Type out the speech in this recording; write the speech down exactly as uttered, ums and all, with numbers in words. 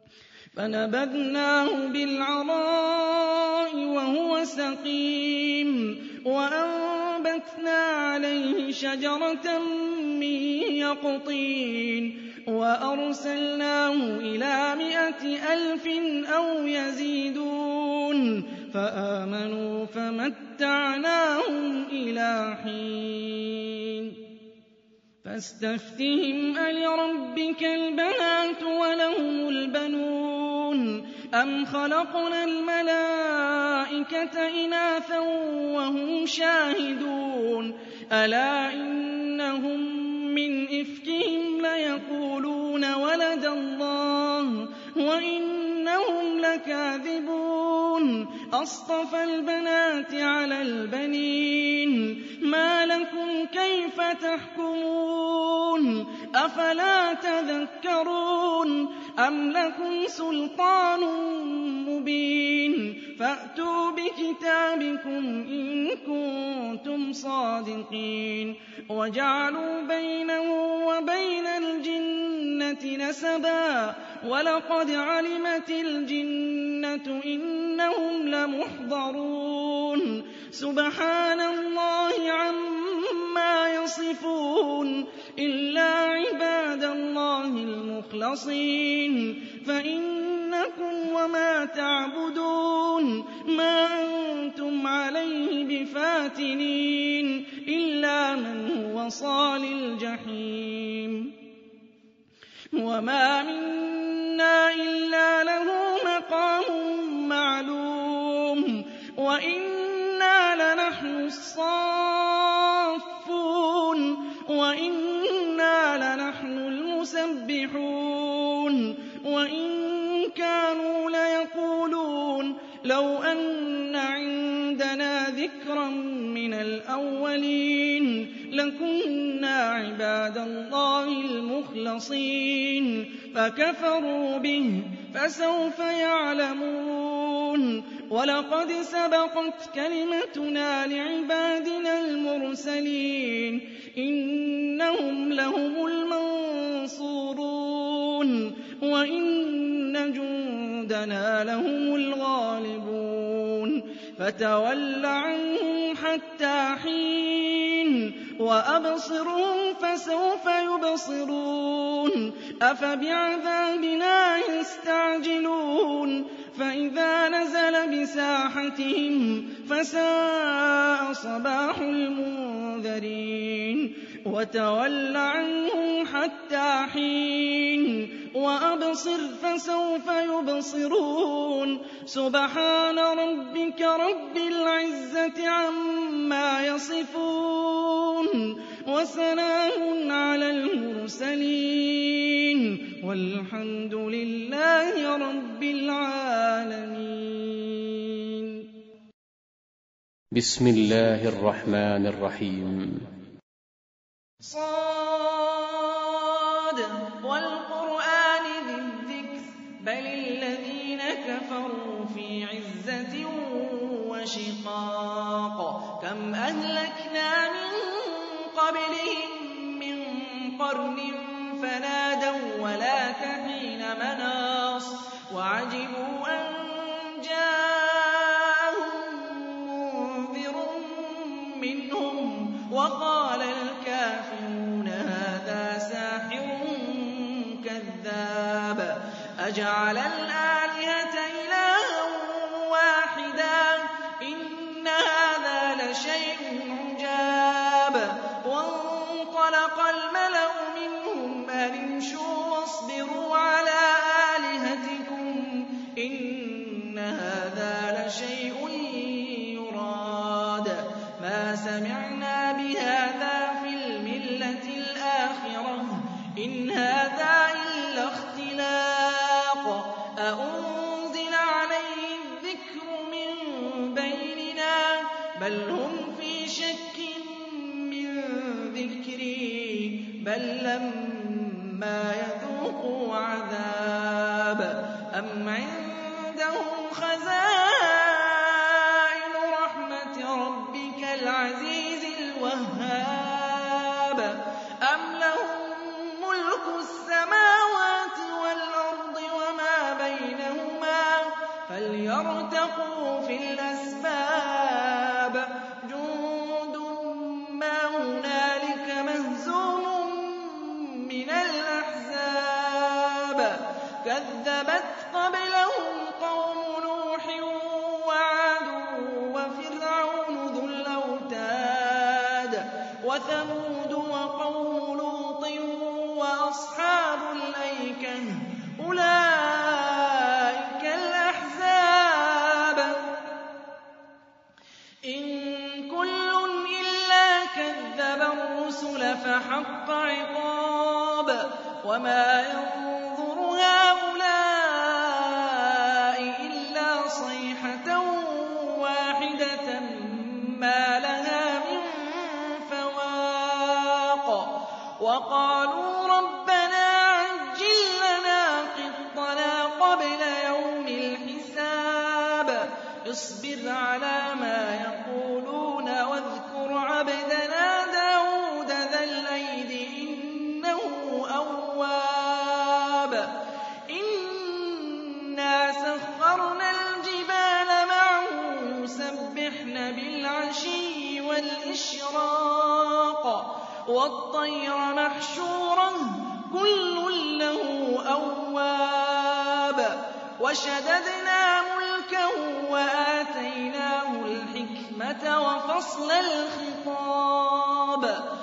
فنبذناه بالعراء وهو سقيم وأنبتنا عليه شجرة من يقطين وأرسلناه إلى مائة ألف أو يزيدون فآمنوا فمتعناهم إلى حين فاستفتهم ألربك البنات ولهم البنون أم خلقنا الملائكة إناثا وهم شاهدون ألا إنهم من إفكهم ليقولون ولد الله وإنهم لكاذبون أصطفى البنات على البنين ما لكم كيف تحكمون أفلا تذكرون أم لكم سلطان مبين فأتوا بكتابكم إن كنتم صادقين وجعلوا بينه وبين الجنة نسبا ولقد علمت الجنة إنهم لمحضرون سبحان الله عما يصفون إلا عباد الله المخلصين فإنكم وما تعبدون ما أنتم عليه بفاتنين إلا من هو صال الجحيم وما منا إلا له مقام معلوم وإنا لنحن الصافون وإنا لنحن المسبحون وإن كانوا ليقولون لو أن عندنا ذكرا من الأولين لكنا عباد الله المخلصين فكفروا به فسوف يعلمون ولقد سبقت كلمتنا لعبادنا المرسلين إنهم لهم المنصورون وإن جندنا لهم الغالبون فتول عنهم حتى حين وأبصرهم فسوف يبصرون أفبعذابنا يستعجلون فإذا نزل بساحتهم فساء صباح المنذرين وتول عنهم حتى حين وأبصر فسوف يبصرون سبحان ربك رب العزة عما يصفون وسلام على المرسلين والحمد لله رب العالمين. بسم الله الرحمن الرحيم. صاد والقرآن ذي الذكر بل الذين كفروا في عزة وشقاق كم أهلكنا من قبلهم من قرن فنادوا ولا تحين مناص وعجبوا أن جاءهم منذر منهم وقال الكافرون هذا ساحر كذاب أجعل الآلهة إلها واحدا إن هذا لشيء عجاب وانطلق الملأ منهم أن امشوا واصبروا على آلهتكم إن هذا لشيء يراد ما سمعنا بهذا في الملة الآخرة إن هذا إلا اختلاق أأنزل عليه الذكر من بيننا بل هم في شك من ذكري بل لما يذوقوا عذاب أم عندهم خزائن رحمة ربك العزيز الوهاب أم لهم ملك السماوات والأرض وما فارتقوا في الأسباب جند ما هنالك مهزوم من الأحزاب كذبت قبلهم قوم نوح وعاد وفرعون ذو الأوتاد وثمود وقوم لوط وأصحاب الأيكة أولئك الأحزاب إن كل إلا كذب الرسل فحق عقاب وما ينظر هؤلاء إلا صيحة واحدة ما لها من فواق وقالوا ربنا عجل لنا قطنا قبل يوم الحساب اصبر على ما يقولون واذكر عبدنا داود ذا الأيد إنه أواب إنا سخرنا الجبال معه يسبحن بالعشي والإشراق والطير محشورا كل له أواب وشددنا ملكه وآتيناه الحكمة وفصل الخطاب